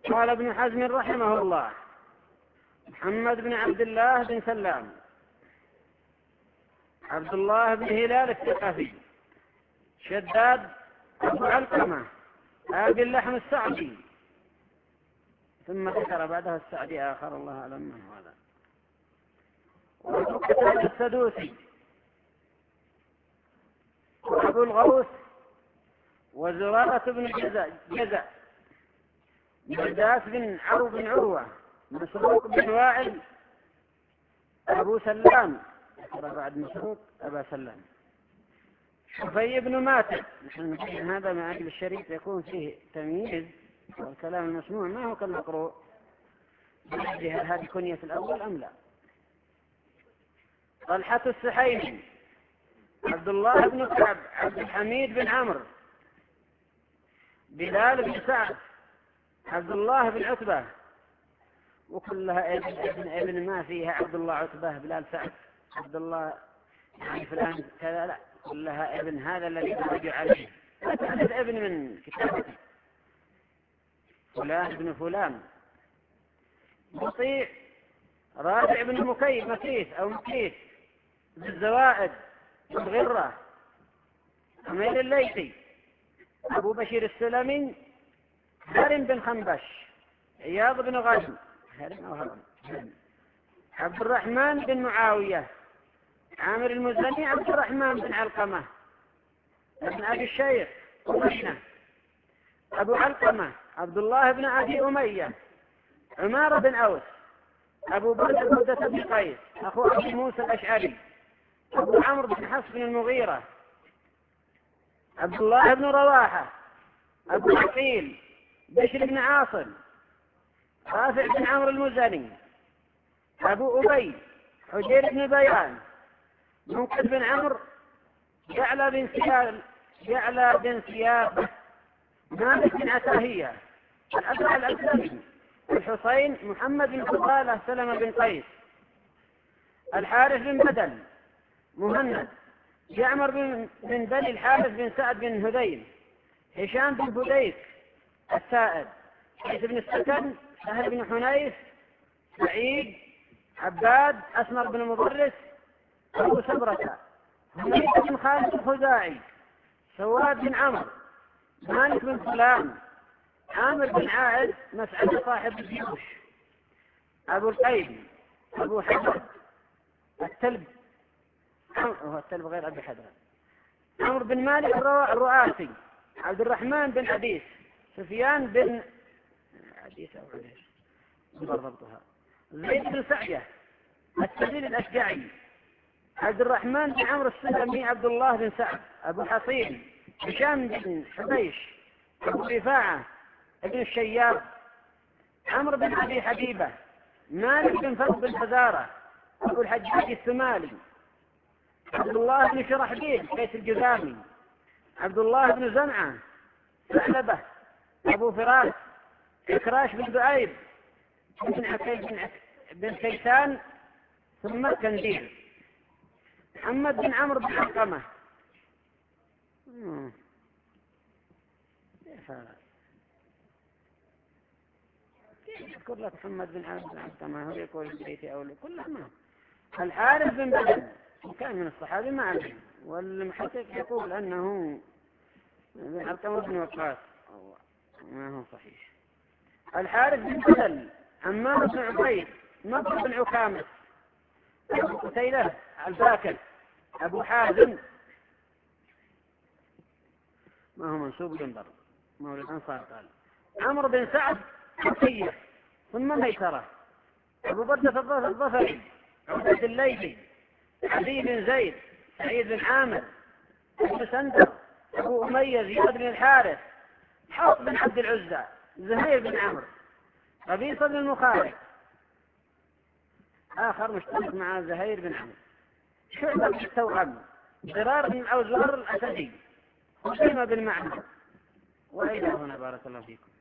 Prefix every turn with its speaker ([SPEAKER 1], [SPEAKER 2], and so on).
[SPEAKER 1] قال ابن حزم رحمه الله: محمد بن عبد الله بن سلام، عبد الله بن هلال الثقفي، شداد أبو علقمة، أبي اللحم السعدي. ثم ذكر بعدها السعدي آخر الله أعلم من هذا. وأبو قتادة السدوسي، وأبو الغوث، وزرارة بن جزع، مرداس بن عروة بن عروة، مسروق بن وائل، أبو سلام، بعد مسروق أبا سلام، شفي بن ماتع. نحن نقول هذا مع أجل الشريف يكون فيه تمييز، والكلام المسموع ما هو كالمقروء. هل هذه كنية الأول أم لا؟ طلحة السحيمي، عبد الله بن كعب، عبد الحميد بن عمرو، بلال بن سعد، عبد الله بن عتبة. وكلها ابن ما فيها عبد الله عتبة بلال سعد عبد الله يعني فلان كذا، لا، كلها ابن، هذا الذي يرجع عليه. لا تعدد ابن من كتابته فلان ابن فلان. مطيع رافع بن مكيث بالزوائد والغرة، حميد الليثي، أبو بشير السلمي، هرم بن خنبش، عياض بن غزم، عبد الرحمن بن معاوية، عامر المزني، عبد الرحمن بن علقمة، ابن أبي الشيخ أمينة، أبو علقمة، عبد الله بن أبي أمية، عمارة بن أوس، أبو بردة بن قيس، أخو أبي موسى الأشعري، أبو عمرو بن حفص بن المغيرة، عبد الله بن رواحة، أبو عقيل، بشر بن عاصم، رافع بن عمرو المزني، أبو أبي، حجير بن بيان، منقذ بن عمرو، يعلى بن سياب، مالك بن عتاهية، الأسرع الأسلمي، الحسين، محمد بن فضالة، سلمة بن قيس، الحارث بن بدل، مهند، يعمر بن بني الحارث بن سعد بن هذيل، هشام بن فديك السائد، قيس بن السكن، سهل بن حنيف، سعيد، عباد، أسمر بن مضرس، أبو سبرة، حميد بن خالد الخزاعي، سواد بن عمرو، مالك بن فلان، عامر بن عائد، مسعد صاحب الجيوش، أبو القيم، أبو حدر، التلب، هو التلب غير أبي حدر، عمرو بن مالك الرؤاسي، عبد الرحمن بن عديس، سفيان بن عديس أو عديس ضبطها، زيد بن سعية، السبيل الأشجعي، عبد الرحمن بن عمرو السلمي، عبد الله بن سعد، أبو حصين، هشام بن حبيش، أبو رفاعة ابن الشياب، عمرو بن أبي حبيبة، مالك بن فضل بن فزارة، أبو الحجاج الثمالي، عبد الله بن شرحبيل قيس الجذامي، عبد الله بن زمعة، ثعلبة، أبو فراس، إكراش بن دعيب، بن كيسان، ثم كندير، محمد بن عمرو بن علقمة. يذكر لك محمد بن عمرو بن علقمة، هو يقول البيتي أو كلها ما. الحارث بن بدل كان من الصحابة ما عليه، والمحقق يقول أنه بن علقمة بن وقاص، ما هو صحيح. الحارث بن بدل، عمار بن عبيد، نضر بن عكامة، أبو قتيلة الباكر، أبو حازم، ما هو منسوب ينبر، مولى الأنصار قال، عمرو بن سعد حقية، ثم ميسرة، أبو بردة الظفري، عبد الليثي، عدي بن زيد، سعيد بن عامر، ابن سندر، أبو أمية، زياد بن الحارث، حوط بن عبد العزى، زهير بن عمرو، قبيصة بن المخالف، آخر مشترك مع زهير بن عمرو، شعبة بن التوأم، ضرار بن الأوزار الأسدي، خزيمة بن معمر. وإلى هنا بارك الله فيكم.